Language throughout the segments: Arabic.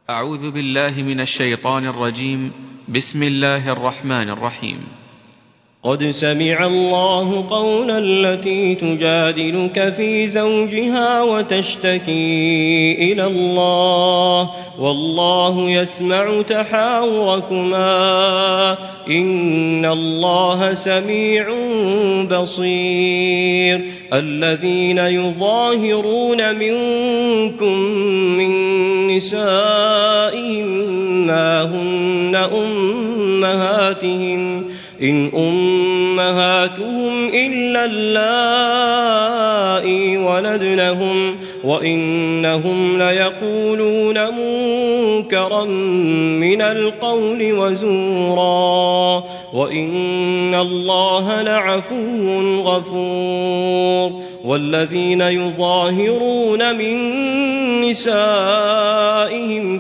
أعوذ بالله من الشيطان الرجيم. بسم الله الرحمن الرحيم. قد سمع الله قول التي تجادلك في زوجها وتشتكي إلى الله والله يسمع تحاوركما إن الله سميع بصير. الذين يظاهرون منكم من نسائهم ما هن أمهاتهم إن أمهاتهم إلا اللائي ولدنهم وإنهم ليقولون منكرا من القول وزورا وإن الله لعفو غفور. والذين يظاهرون من نسائهم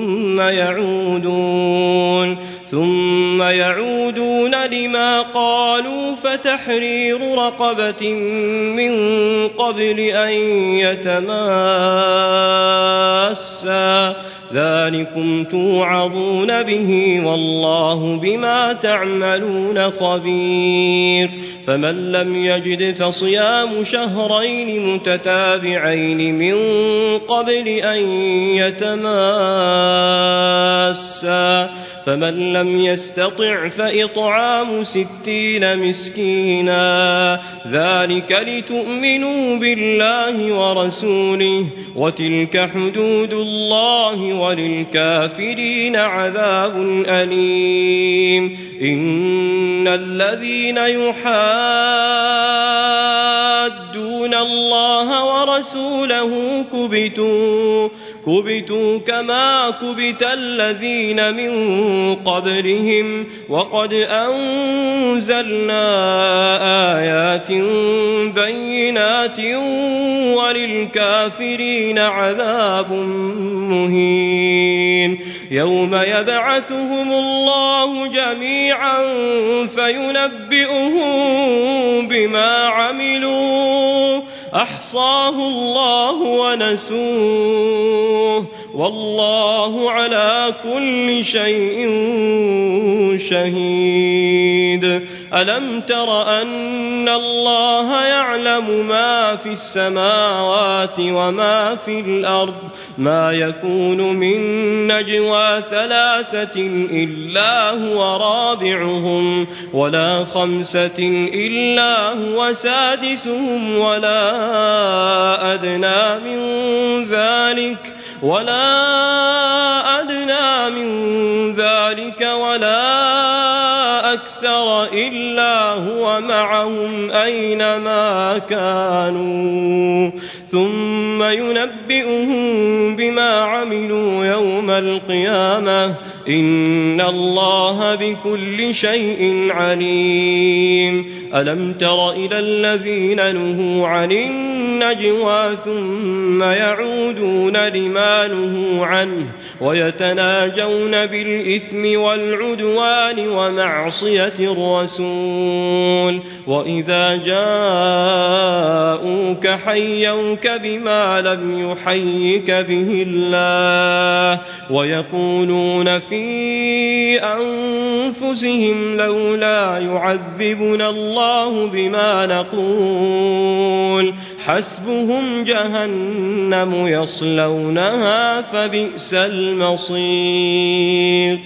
ثم يعودون لما قالوا فتحرير رقبة من قبل أن يتماسا ذلكم توعظون به والله بما تعملون خبير. فمن لم يجد فصيام شهرين متتابعين من قبل أن يتماسا فمن لم يستطع فإطعام 60 مسكينا ذلك لتؤمنوا بالله ورسوله وتلك حدود الله وللكافرين عذاب أليم. إن الذين يحادون الله ورسوله كبتوا كما كبت الذين من قبلهم وقد أنزلنا آيات بينات وللكافرين عذاب مهين. يوم يبعثهم الله جميعا فينبئهم بما عملوا أحصاه الله ونسوه والله على كل شيء شهيد. ألم تر أن الله يعلم ما في السماوات وما في الأرض ما يكون من نجوى 3 إلا هو رابعهم ولا 5 إلا هو سادسهم ولا أدنى من ذلك ولا أكثر إلا هو معهم أينما كانوا ثم ينبئهم بما عملوا يوم القيامة إن الله بكل شيء عليم. ألم تر إلى الذين نهوا عن النجوى ثم يعودون لما نهوا عنه ويتناجون بالإثم والعدوان ومعصية الرسول وإذا جاءوك حيوك بما لم يحيك به الله ويقولون في أنفسهم لولا يعذبنا الله بما نقول حسبهم جهنم يصلونها فبئس المصير.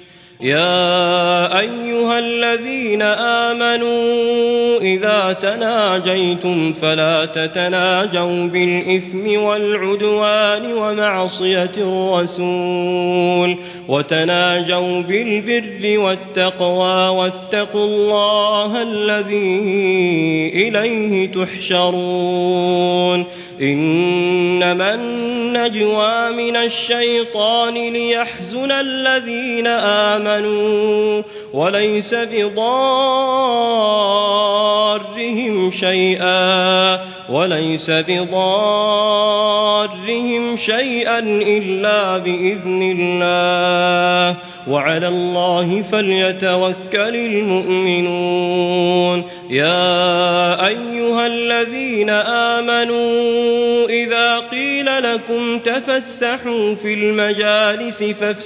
يا أيها الذين آمنوا إذا تناجيتم فلا تتناجوا بالإثم والعدوان ومعصية الرسول وتناجوا بالبر والتقوى واتقوا الله الذي إليه تحشرون. إنما النجوى من الشيطان ليحزن الذين آمنوا وليس بضارهم شيئا إلا بإذن الله وعلى الله فليتوكل المؤمنون. يا أيها الذين آمنوا إذا قيل لكم تفسحوا في المجالس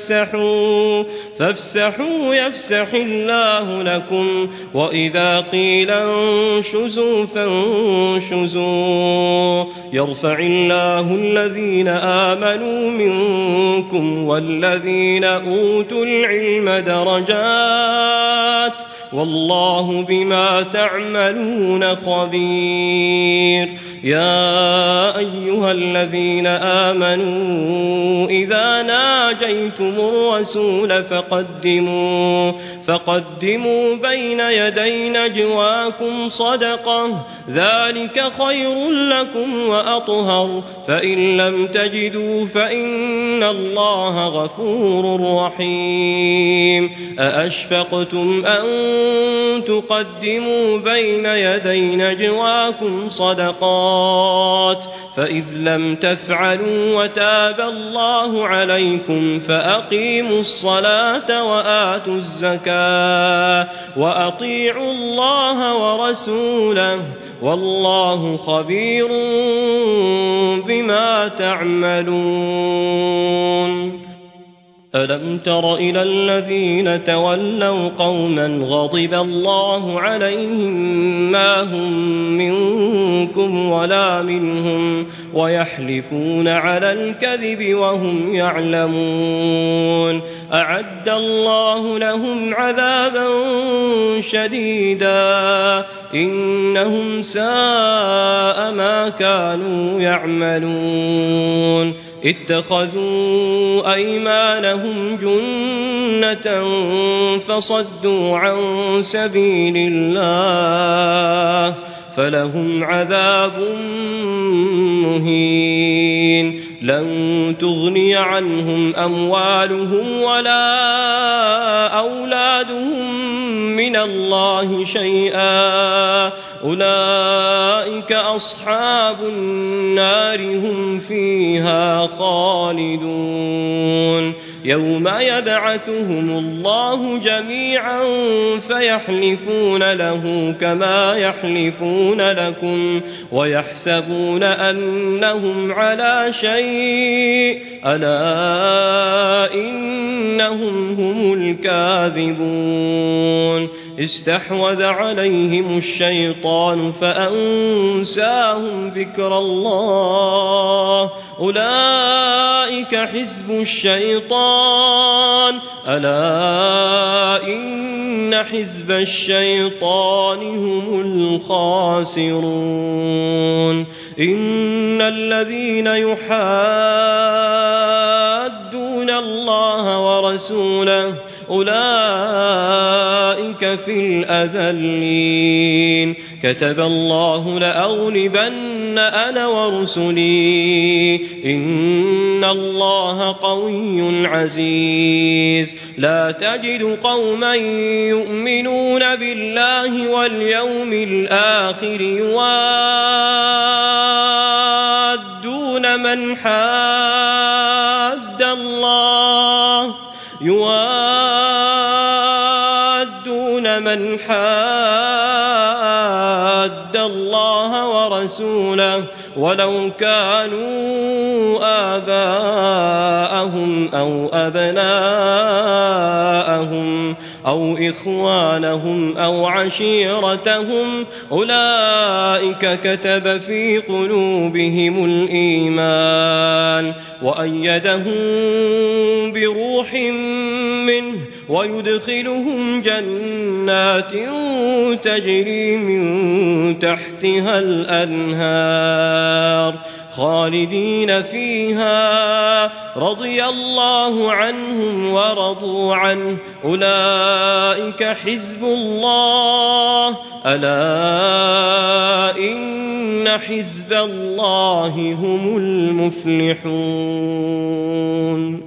فافسحوا يفسح الله لكم وإذا قيل انشزوا فانشزوا يرفع الله الذين آمنوا منكم والذين أوتوا العلم درجات والله بما تعملون خبير. يا أيها الذين آمنوا إذا ناجيتم الرسول فقدموا بين يدي نجواكم صدقة ذلك خير لكم وأطهر فإن لم تجدوا فإن الله غفور رحيم. أأشفقتم أن تقدموا بين يدي نجواكم صدقات فإذ لم تفعلوا وتاب الله عليكم فأقيموا الصلاة وآتوا الزكاة وأطيعوا الله ورسوله والله خبير بما تعملون. ألم تر إلى الذين تولوا قوما غضب الله عليهم ما هم منكم ولا منهم ويحلفون على الكذب وهم يعلمون أعد الله لهم عذابا شديدا إنهم ساء ما كانوا يعملون. اتخذوا أيمانهم جنة فصدوا عن سبيل الله فلهم عذاب مهين. لن تغني عنهم أموالهم ولا أولادهم من الله شيئا أولئك أصحاب النار هم فيها خالدون. يوم يبعثهم الله جميعا فيحلفون له كما يحلفون لكم ويحسبون أنهم على شيء ألا إنهم هم الكاذبون. استحوذ عليهم الشيطان فأنساهم ذكر الله أولئك حزب الشيطان ألا إن حزب الشيطان هم الخاسرون. إن الذين يحادون الله ورسوله أولئك في الأذلين. كتب الله لأغلبن أنا ورسلي إن الله قوي عزيز. لا تجد قوما يؤمنون بالله واليوم الآخر يوادون من حاد الله ورسوله ولو كانوا آباءهم أو أبناءهم أو إخوانهم أو عشيرتهم أولئك كتب في قلوبهم الإيمان وأيدهم بروح منه ويدخلهم جنات تجري من تحتها الأنهار خالدين فيها رضي الله عنهم ورضوا عنه أولئك حزب الله ألا إن حزب الله هم المفلحون.